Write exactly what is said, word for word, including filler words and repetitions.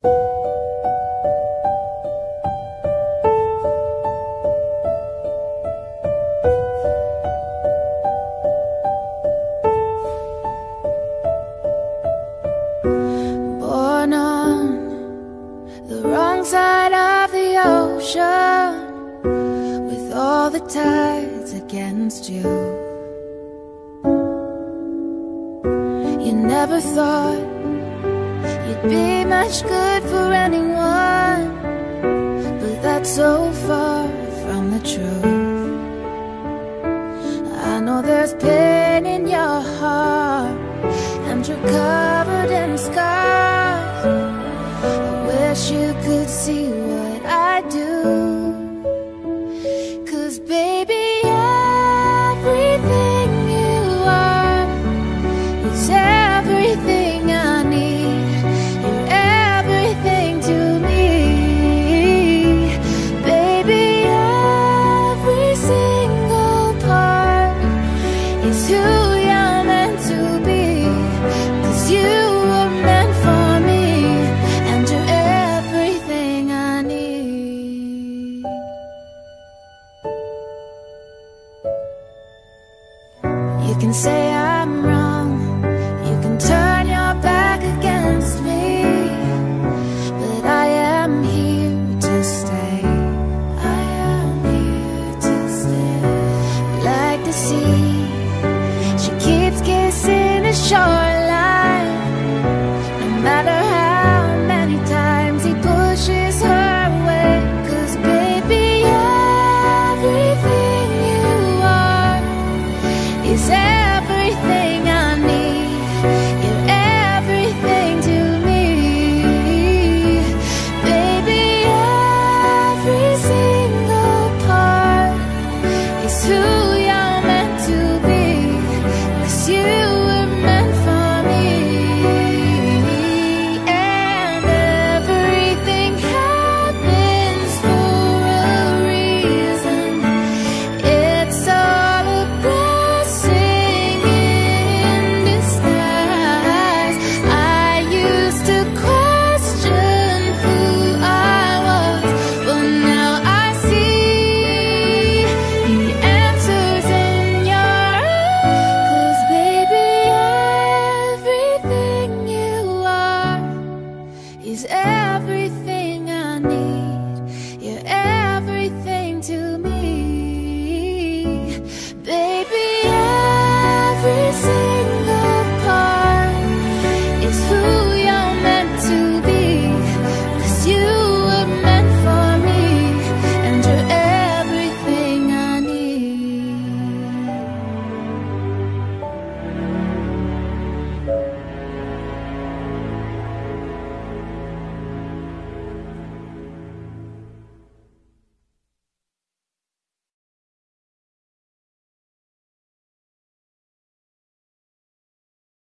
Born on the wrong side of the ocean, with all the tides against you. You never thought you'd be much good for anyone, but that's so far from the truth. I know there's pain in your heart, and you're covered in scars. I wish you could see what I do, 'cause baby, everything you are is everything I need. You're everything to me. Baby, every single part is who you're meant to be, 'cause you were meant for me, and you're everything I need. You can say I'm wrong, you can turn your back against me, but I am here to stay. I am here to stay. Like the sea, she keeps kissing the shoreline, no matter how many times he pushes her away. 'Cause baby, everything you are is everything I need. You're everything to me. Baby, every single part is who you're meant to be, 'cause you were meant for me. And everything happens for a reason. It's all a blessing in disguise. I used to question who I was, but now I see the answers in your eyes. 'Cause baby, everything you are is everything